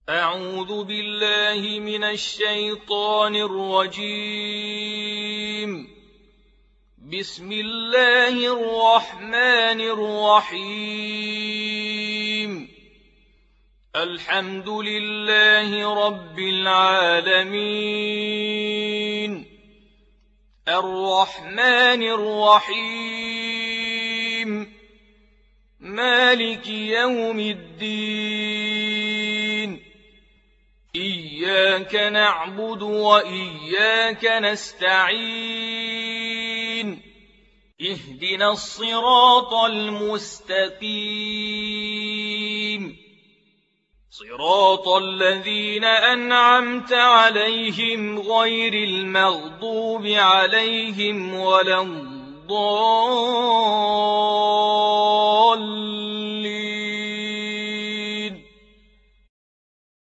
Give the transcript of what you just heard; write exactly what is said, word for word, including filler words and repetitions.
أعوذ بالله من الشيطان الرجيم. بسم الله الرحمن الرحيم. الحمد لله رب العالمين، الرحمن الرحيم، مالك يوم الدين. إياك نعبد وإياك نستعين. اهدنا الصراط المستقيم، صراط الذين أنعمت عليهم غير المغضوب عليهم ولا الضالين.